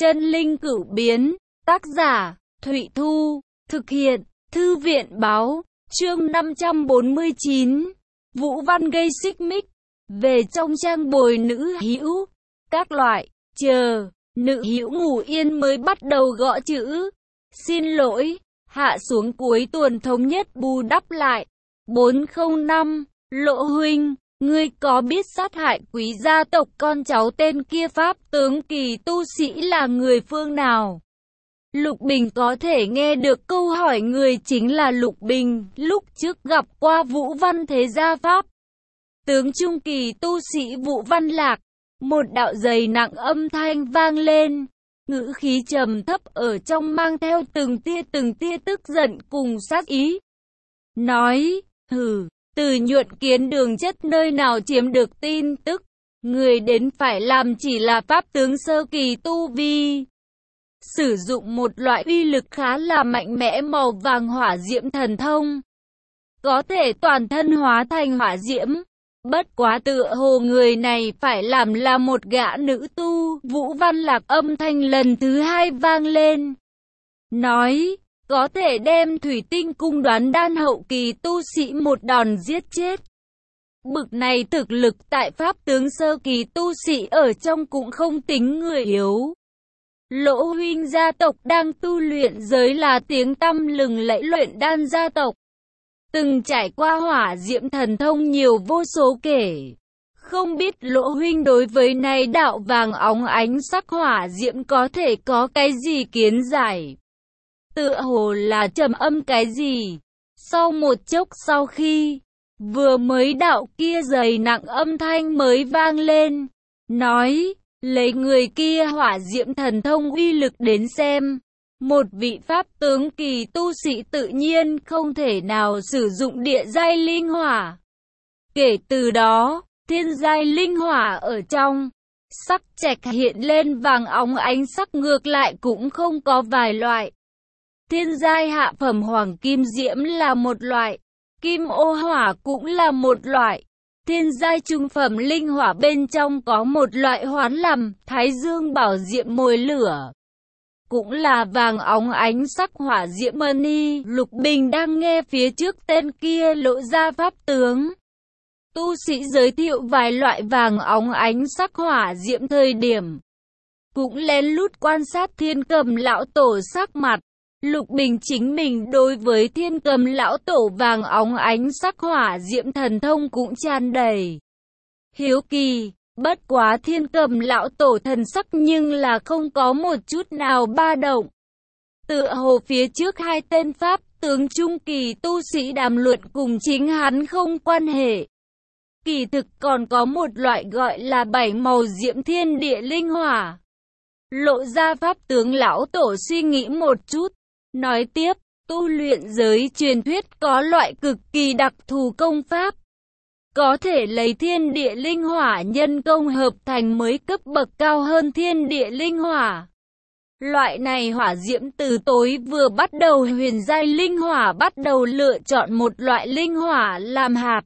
Chân linh cửu biến, tác giả, Thụy Thu, thực hiện, Thư viện báo, chương 549, Vũ Văn gây xích mích, về trong trang bồi nữ hữu, các loại, chờ, nữ hữu ngủ yên mới bắt đầu gõ chữ, xin lỗi, hạ xuống cuối tuần thống nhất bù đắp lại, 405, Lộ huynh. Ngươi có biết sát hại quý gia tộc con cháu tên kia pháp tướng kỳ tu sĩ là người phương nào? Lục Bình có thể nghe được câu hỏi người chính là Lục Bình, lúc trước gặp qua Vũ Văn thế gia pháp tướng trung kỳ tu sĩ Vũ Văn Lạc. Một đạo dày nặng âm thanh vang lên, ngữ khí trầm thấp ở trong mang theo từng tia tức giận cùng sát ý. Nói, hừ. Từ Nhuận Kiến Đường Chất nơi nào chiếm được tin tức, người đến phải làm chỉ là pháp tướng sơ kỳ tu vi. Sử dụng một loại uy lực khá là mạnh mẽ màu vàng hỏa diễm thần thông. Có thể toàn thân hóa thành hỏa diễm. Bất quá tựa hồ người này phải làm là một gã nữ tu. Vũ Văn Lạc âm thanh lần thứ hai vang lên. Nói, có thể đem Thủy Tinh Cung Đoán Đan hậu kỳ tu sĩ một đòn giết chết. Bực này thực lực tại pháp tướng sơ kỳ tu sĩ ở trong cũng không tính người yếu. Lỗ huynh gia tộc đang tu luyện giới là tiếng tăm lừng lẫy luyện đan gia tộc. Từng trải qua hỏa diễm thần thông nhiều vô số kể. Không biết Lỗ huynh đối với này đạo vàng óng ánh sắc hỏa diễm có thể có cái gì kiến giải? Tựa hồ là trầm âm cái gì. Sau một chốc sau khi vừa mới đạo kia dày nặng âm thanh mới vang lên. Nói, lấy người kia hỏa diễm thần thông uy lực đến xem. Một vị pháp tướng kỳ tu sĩ tự nhiên không thể nào sử dụng địa giai linh hỏa. Kể từ đó, thiên giai linh hỏa ở trong sắc trạch hiện lên vàng óng ánh sắc ngược lại cũng không có vài loại. Thiên giai hạ phẩm hoàng kim diễm là một loại, kim ô hỏa cũng là một loại. Thiên giai trung phẩm linh hỏa bên trong có một loại hoán làm thái dương bảo diệm mồi lửa. Cũng là vàng óng ánh sắc hỏa diễm mani. Lục Bình đang nghe phía trước tên kia lộ ra pháp tướng. Tu sĩ giới thiệu vài loại vàng óng ánh sắc hỏa diễm thời điểm. Cũng lén lút quan sát Thiên Cầm lão tổ sắc mặt. Lục Bình chính mình đối với Thiên Cầm lão tổ vàng óng ánh sắc hỏa diễm thần thông cũng tràn đầy hiếu kỳ. Bất quá Thiên Cầm lão tổ thần sắc nhưng là không có một chút nào ba động. Tựa hồ phía trước hai tên pháp tướng trung kỳ tu sĩ đàm luận cùng chính hắn không quan hệ. Kỳ thực còn có một loại gọi là bảy màu diễm thiên địa linh hỏa. Lộ ra pháp tướng lão tổ suy nghĩ một chút. Nói tiếp, tu luyện giới truyền thuyết có loại cực kỳ đặc thù công pháp. Có thể lấy thiên địa linh hỏa nhân công hợp thành mới cấp bậc cao hơn thiên địa linh hỏa. Loại này hỏa diễm từ tối vừa bắt đầu huyền giai linh hỏa bắt đầu lựa chọn một loại linh hỏa làm hạt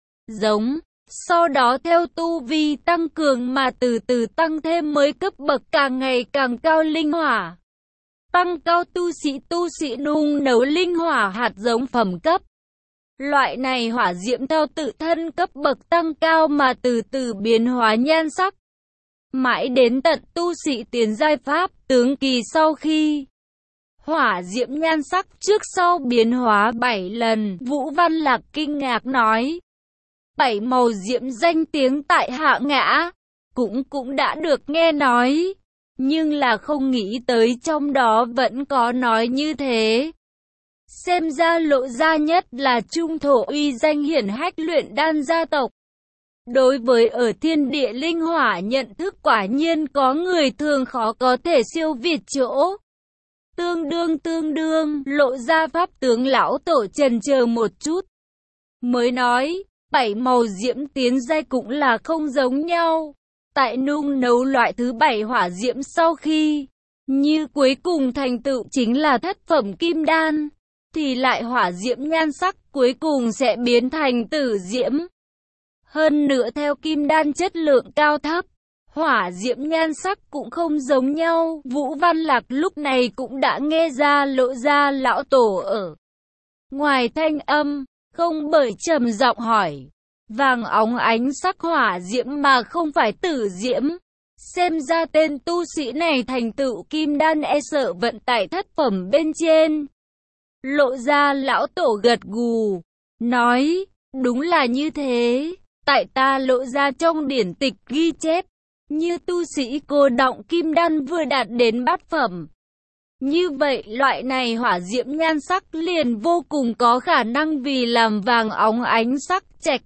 giống. Sau đó theo tu vi tăng cường mà từ từ tăng thêm mới cấp bậc càng ngày càng cao linh hỏa. Tăng cao tu sĩ nung nấu linh hỏa hạt giống phẩm cấp. Loại này hỏa diễm theo tự thân cấp bậc tăng cao mà từ từ biến hóa nhan sắc. Mãi đến tận tu sĩ tiến giai pháp tướng kỳ sau khi hỏa diễm nhan sắc trước sau biến hóa 7 lần. Vũ Văn Lạc kinh ngạc nói. 7 màu diễm danh tiếng tại Hạ Ngã cũng đã được nghe nói. Nhưng là không nghĩ tới trong đó vẫn có nói như thế. Xem ra Lộ gia nhất là trung thổ uy danh hiển hách luyện đan gia tộc. Đối với ở thiên địa linh hỏa nhận thức quả nhiên có người thường khó có thể siêu việt chỗ. Tương đương, Lộ gia pháp tướng lão tổ chần chờ một chút. Mới nói, 7 màu diễm tiến giai cũng là không giống nhau. Tại nung nấu loại thứ 7 hỏa diễm sau khi, như cuối cùng thành tựu chính là thất phẩm kim đan, thì lại hỏa diễm nhan sắc cuối cùng sẽ biến thành tử diễm. Hơn nữa theo kim đan chất lượng cao thấp, hỏa diễm nhan sắc cũng không giống nhau. Vũ Văn Lạc lúc này cũng đã nghe ra Lộ Gia lão tổ ở ngoài thanh âm, không bởi trầm giọng hỏi. Vàng óng ánh sắc hỏa diễm mà không phải tử diễm. Xem ra tên tu sĩ này thành tựu kim đan e sợ vận tải thất phẩm bên trên. Lộ Gia lão tổ gật gù, nói, đúng là như thế. Tại ta Lộ Gia trong điển tịch ghi chép, như tu sĩ cô đọng kim đan vừa đạt đến bát phẩm. Như vậy loại này hỏa diễm nhan sắc liền vô cùng có khả năng vì làm vàng óng ánh sắc trạch,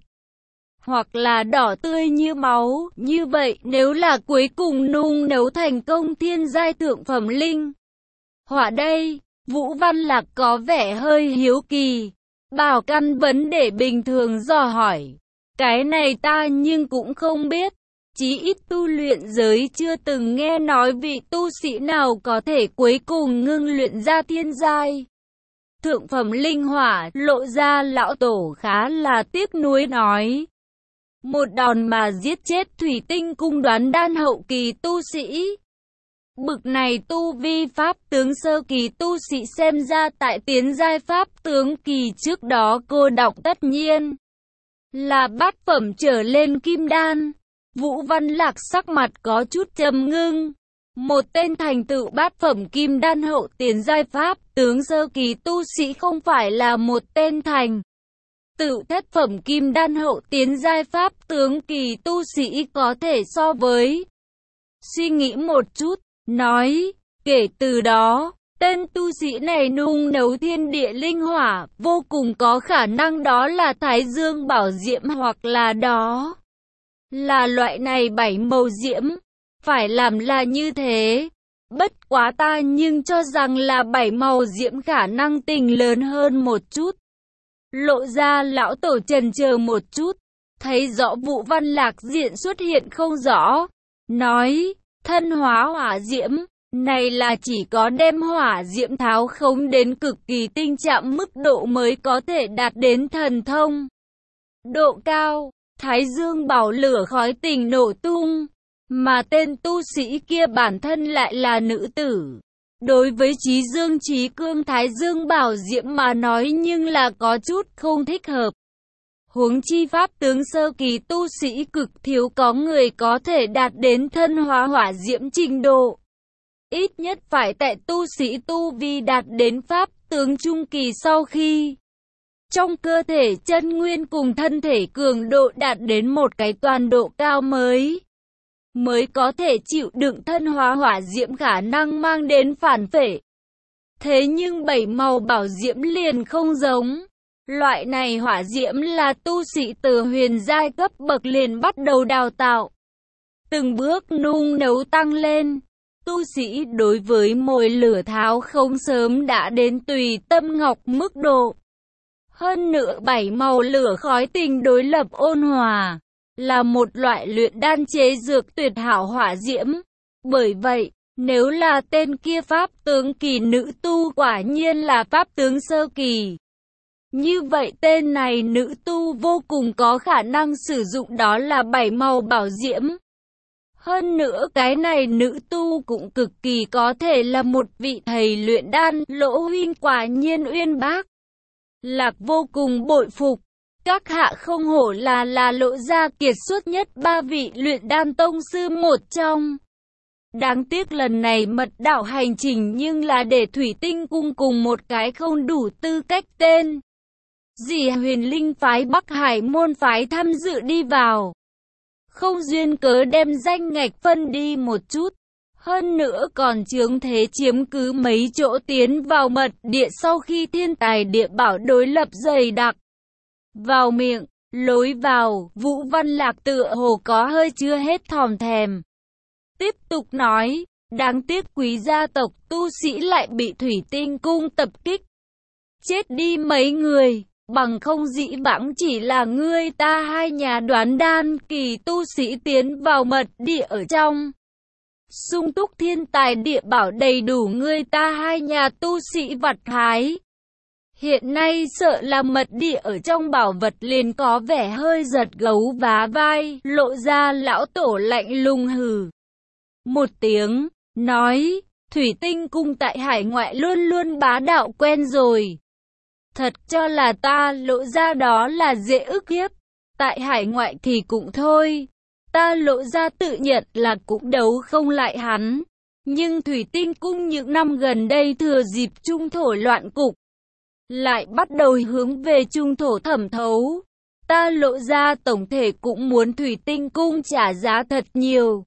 hoặc là đỏ tươi như máu. Như vậy nếu là cuối cùng nung nấu thành công thiên giai thượng phẩm linh hỏa đây, Vũ Văn Lạc có vẻ hơi hiếu kỳ. Bảo căn vấn đề bình thường dò hỏi. Cái này ta nhưng cũng không biết. Chí ít tu luyện giới chưa từng nghe nói vị tu sĩ nào có thể cuối cùng ngưng luyện ra thiên giai thượng phẩm linh hỏa. Lộ Gia lão tổ khá là tiếc nuối nói. Một đòn mà giết chết thủy tinh cung đoán đan hậu kỳ tu sĩ. Bực này tu vi pháp tướng sơ kỳ tu sĩ xem ra tại tiến giai pháp tướng kỳ trước đó cô đọc tất nhiên là bát phẩm trở lên kim đan. Vũ Văn Lạc sắc mặt có chút trầm ngưng. Một tên thành tựu bát phẩm kim đan hậu tiến giai pháp tướng sơ kỳ tu sĩ không phải là một tên thành tựu thất phẩm kim đan hậu tiến giai pháp tướng kỳ tu sĩ có thể so với. Suy nghĩ một chút, nói, kể từ đó, tên tu sĩ này nung nấu thiên địa linh hỏa, vô cùng có khả năng đó là Thái Dương bảo diễm hoặc là đó là loại này bảy màu diễm. Phải làm là như thế. Bất quá ta nhưng cho rằng là bảy màu diễm khả năng tình lớn hơn một chút. Lộ Gia lão tổ chần chờ một chút, thấy rõ Vũ Văn Lạc diện xuất hiện không rõ, nói, thân hóa hỏa diễm, này là chỉ có đem hỏa diễm tháo khống đến cực kỳ tinh chạm mức độ mới có thể đạt đến thần thông độ cao. Thái Dương bảo lửa khói tình nổ tung, mà tên tu sĩ kia bản thân lại là nữ tử. Đối với Chí Dương Chí Cương Thái Dương bảo diễm mà nói nhưng là có chút không thích hợp. Huống chi pháp tướng sơ kỳ tu sĩ cực thiếu có người có thể đạt đến thân hóa hỏa diễm trình độ. Ít nhất phải tại tu sĩ tu vi đạt đến pháp tướng trung kỳ sau khi trong cơ thể chân nguyên cùng thân thể cường độ đạt đến một cái toàn độ cao mới có thể chịu đựng thân hóa hỏa diễm khả năng mang đến phản phệ. Thế nhưng bảy màu bảo diễm liền không giống. Loại này hỏa diễm là tu sĩ từ huyền giai cấp bậc liền bắt đầu đào tạo, từng bước nung nấu tăng lên. Tu sĩ đối với mồi lửa tháo không sớm đã đến tùy tâm ngọc mức độ. Hơn nữa bảy màu lửa khói tình đối lập ôn hòa, là một loại luyện đan chế dược tuyệt hảo hỏa diễm. Bởi vậy, nếu là tên kia pháp tướng kỳ nữ tu quả nhiên là pháp tướng sơ kỳ. Như vậy tên này nữ tu vô cùng có khả năng sử dụng đó là bảy màu bảo diễm. Hơn nữa cái này nữ tu cũng cực kỳ có thể là một vị thầy luyện đan. Lỗ huynh quả nhiên uyên bác. Lạc vô cùng bội phục. Các hạ không hổ là Lộ Gia kiệt xuất nhất ba vị luyện đan tông sư một trong. Đáng tiếc lần này mật đạo hành trình nhưng là để Thủy Tinh Cung cùng một cái không đủ tư cách tên gì Huyền Linh phái Bắc Hải môn phái tham dự đi vào. Không duyên cớ đem danh ngạch phân đi một chút. Hơn nữa còn chướng thế chiếm cứ mấy chỗ tiến vào mật địa sau khi thiên tài địa bảo đối lập dày đặc. Vào miệng, lối vào, Vũ Văn Lạc tựa hồ có hơi chưa hết thòm thèm. Tiếp tục nói, đáng tiếc quý gia tộc tu sĩ lại bị Thủy Tinh Cung tập kích. Chết đi mấy người, bằng không dĩ vãng chỉ là ngươi ta hai nhà đoán đan kỳ tu sĩ tiến vào mật địa ở trong. Sung túc thiên tài địa bảo đầy đủ ngươi ta hai nhà tu sĩ vặt hái. Hiện nay sợ là mật địa ở trong bảo vật liền có vẻ hơi giật gấu vá vai, lộ ra lão tổ lạnh lùng hừ một tiếng, nói, thủy tinh cung tại hải ngoại luôn luôn bá đạo quen rồi. Thật cho là ta lộ ra đó là dễ ức hiếp, tại hải ngoại thì cũng thôi. Ta lộ ra tự nhận là cũng đấu không lại hắn. Nhưng thủy tinh cung những năm gần đây thừa dịp trung thổ loạn cục, lại bắt đầu hướng về trung thổ thẩm thấu. Ta lộ ra tổng thể cũng muốn thủy tinh cung trả giá thật nhiều.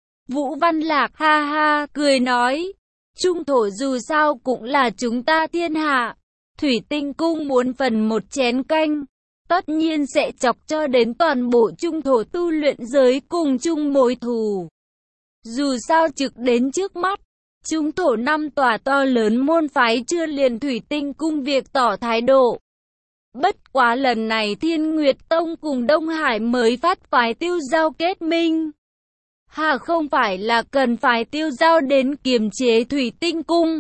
Vũ Văn Lạc ha ha cười nói, trung thổ dù sao cũng là chúng ta thiên hạ. Thủy tinh cung muốn phần một chén canh, tất nhiên sẽ chọc cho đến toàn bộ trung thổ tu luyện giới cùng chung mối thù. Dù sao trực đến trước mắt, trung thổ 5 tòa to lớn môn phái chưa liền thủy tinh cung việc tỏ thái độ. Bất quá lần này Thiên Nguyệt Tông cùng Đông Hải mới phát phái tiêu giao kết minh. Hà không phải là cần phải tiêu giao đến kiềm chế thủy tinh cung,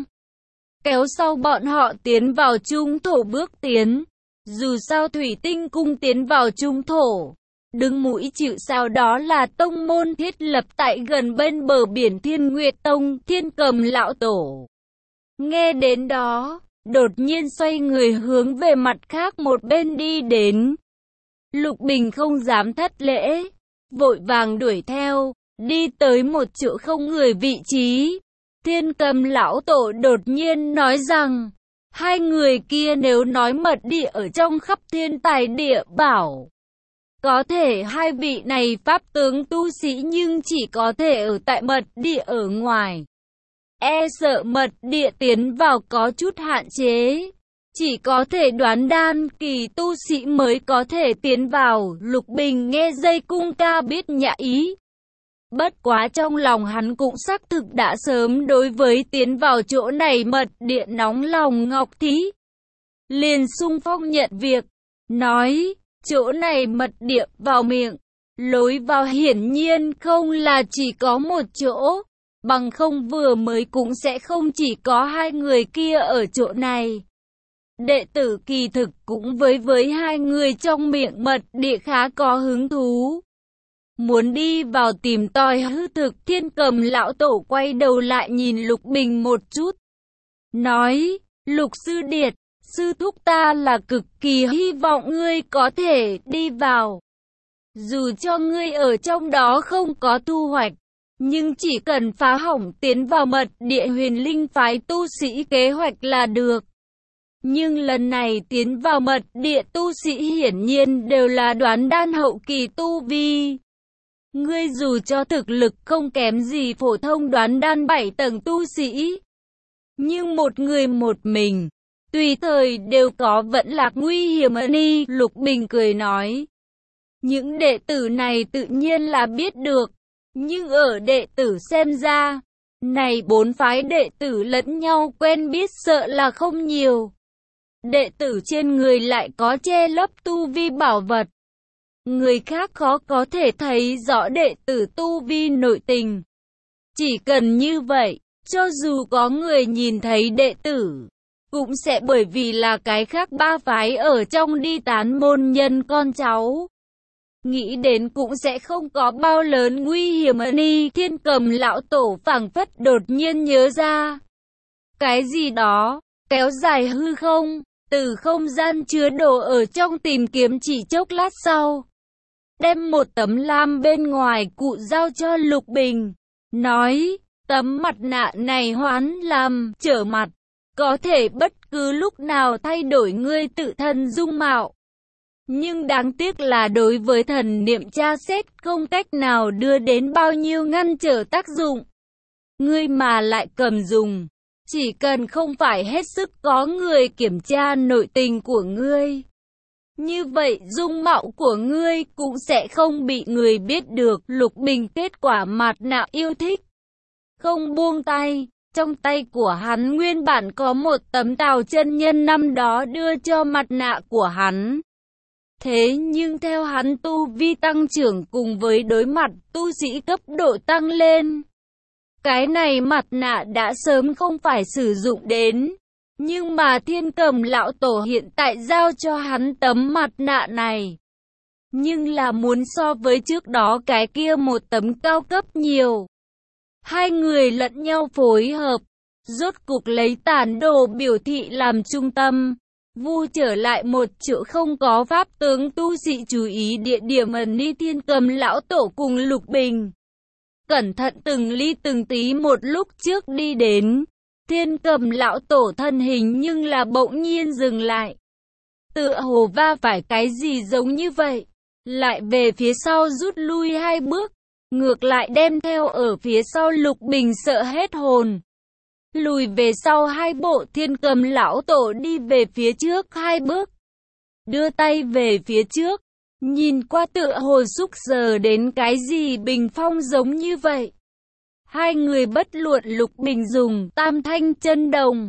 kéo sau bọn họ tiến vào trung thổ bước tiến. Dù sao thủy tinh cung tiến vào trung thổ, đứng mũi chịu sao đó là tông môn thiết lập tại gần bên bờ biển Thiên Nguyệt Tông, Thiên Cầm lão tổ. Nghe đến đó, đột nhiên xoay người hướng về mặt khác một bên đi đến. Lục Bình không dám thất lễ, vội vàng đuổi theo, đi tới một chỗ không người vị trí. Thiên Cầm lão tổ đột nhiên nói rằng, hai người kia nếu nói mật địa ở trong khắp thiên tài địa bảo, có thể hai vị này pháp tướng tu sĩ nhưng chỉ có thể ở tại mật địa ở ngoài. E sợ mật địa tiến vào có chút hạn chế, chỉ có thể đoán đan kỳ tu sĩ mới có thể tiến vào. Lục Bình nghe dây cung ca biết nhã ý. Bất quá trong lòng hắn cũng xác thực đã sớm đối với tiến vào chỗ này mật địa nóng lòng. Ngọc Thí liền xung phong nhận việc, nói, chỗ này mật địa vào miệng, lối vào hiển nhiên không là chỉ có một chỗ, bằng không vừa mới cũng sẽ không chỉ có hai người kia ở chỗ này. Đệ tử kỳ thực cũng với hai người trong miệng mật địa khá có hứng thú, muốn đi vào tìm tòi hư thực. Thiên Cầm lão tổ quay đầu lại nhìn Lục Bình một chút, nói, Lục sư điệt, sư thúc ta là cực kỳ hy vọng ngươi có thể đi vào. Dù cho ngươi ở trong đó không có thu hoạch, nhưng chỉ cần phá hỏng tiến vào mật địa Huyền Linh phái tu sĩ kế hoạch là được. Nhưng lần này tiến vào mật địa tu sĩ hiển nhiên đều là đoán đan hậu kỳ tu vi. Ngươi dù cho thực lực không kém gì phổ thông đoán đan 7 tầng tu sĩ, nhưng một người một mình, tùy thời đều có vẫn là nguy hiểm đi. Lục Bình cười nói, những đệ tử này tự nhiên là biết được, nhưng ở đệ tử xem ra, này bốn phái đệ tử lẫn nhau quen biết sợ là không nhiều. Đệ tử trên người lại có che lấp tu vi bảo vật, người khác khó có thể thấy rõ đệ tử tu vi nội tình. Chỉ cần như vậy, cho dù có người nhìn thấy đệ tử, cũng sẽ bởi vì là cái khác ba phái ở trong đi tán môn nhân con cháu. Nghĩ đến cũng sẽ không có bao lớn nguy hiểm đi. Thiên Cầm lão tổ phảng phất đột nhiên nhớ ra cái gì đó, kéo dài hư không, từ không gian chứa đồ ở trong tìm kiếm chỉ chốc lát sau, đem một tấm lam bên ngoài cụ giao cho Lục Bình, nói, tấm mặt nạ này hoán làm trở mặt, có thể bất cứ lúc nào thay đổi ngươi tự thân dung mạo. Nhưng đáng tiếc là đối với thần niệm tra xét không cách nào đưa đến bao nhiêu ngăn trở tác dụng. Ngươi mà lại cầm dùng, chỉ cần không phải hết sức có người kiểm tra nội tình của ngươi, như vậy dung mạo của ngươi cũng sẽ không bị người biết được. Lục Bình kết quả mặt nạ yêu thích, không buông tay. Trong tay của hắn nguyên bản có một tấm Tào chân nhân năm đó đưa cho mặt nạ của hắn. Thế nhưng theo hắn tu vi tăng trưởng cùng với đối mặt tu sĩ cấp độ tăng lên, cái này mặt nạ đã sớm không phải sử dụng đến. Nhưng mà Thiên Cầm lão tổ hiện tại giao cho hắn tấm mặt nạ này, nhưng là muốn so với trước đó cái kia một tấm cao cấp nhiều. Hai người lẫn nhau phối hợp, rốt cục lấy tản đồ biểu thị làm trung tâm, vu trở lại một chỗ không có pháp tướng tu sĩ chú ý địa điểm ẩn ni. Thiên Cầm lão tổ cùng Lục Bình cẩn thận từng ly từng tí một lúc trước đi đến. Thiên Cầm lão tổ thân hình nhưng là bỗng nhiên dừng lại, tựa hồ va phải cái gì giống như vậy, lại về phía sau rút lui hai bước, ngược lại đem theo ở phía sau Lục Bình sợ hết hồn. Lùi về sau hai bộ. Thiên Cầm lão tổ đi về phía trước hai bước, đưa tay về phía trước, nhìn qua tựa hồ xúc sờ đến cái gì bình phong giống như vậy. Hai người bất luận Lục Bình dùng Tam Thanh Chân Đồng,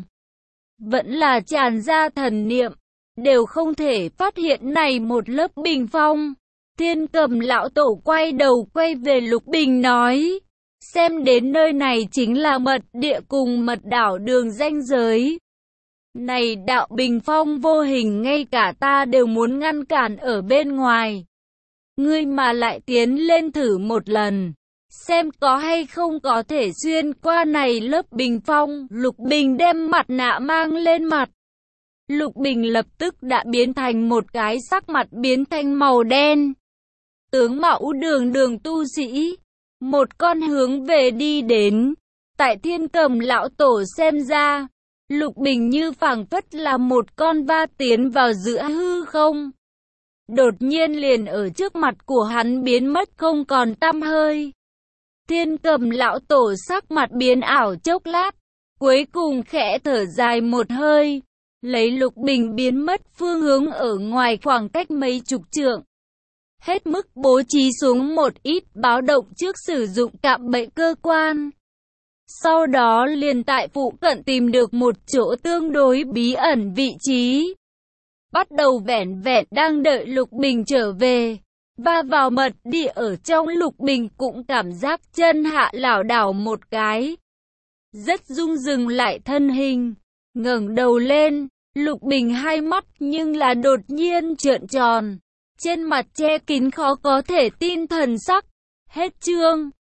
vẫn là tràn ra thần niệm, đều không thể phát hiện này một lớp bình phong. Thiên Cầm lão tổ quay đầu quay về Lục Bình nói, xem đến nơi này chính là mật địa cùng mật đảo đường ranh giới. Này đạo bình phong vô hình ngay cả ta đều muốn ngăn cản ở bên ngoài. Ngươi mà lại tiến lên thử một lần, xem có hay không có thể xuyên qua này lớp bình phong. Lục Bình đem mặt nạ mang lên mặt. Lục Bình lập tức đã biến thành một cái sắc mặt biến thành màu đen. Tướng mạo đường tu sĩ, một con hướng về đi đến. Tại Thiên Cầm lão tổ xem ra, Lục Bình như phảng phất là một con va tiến vào giữa hư không. Đột nhiên liền ở trước mặt của hắn biến mất không còn tăm hơi. Thiên Cầm lão tổ sắc mặt biến ảo chốc lát, cuối cùng khẽ thở dài một hơi, lấy Lục Bình biến mất phương hướng ở ngoài khoảng cách mấy chục trượng. Hết mức bố trí xuống một ít báo động trước sử dụng cạm bẫy cơ quan. Sau đó liền tại phụ cận tìm được một chỗ tương đối bí ẩn vị trí. Bắt đầu vẻn vẹn đang đợi Lục Bình trở về, và vào mật địa ở trong. Lục Bình cũng cảm giác chân hạ lảo đảo một cái, rất rung dừng lại thân hình, ngẩng đầu lên. Lục Bình hai mắt nhưng là đột nhiên trợn tròn, trên mặt che kín khó có thể tin thần sắc. Hết chương.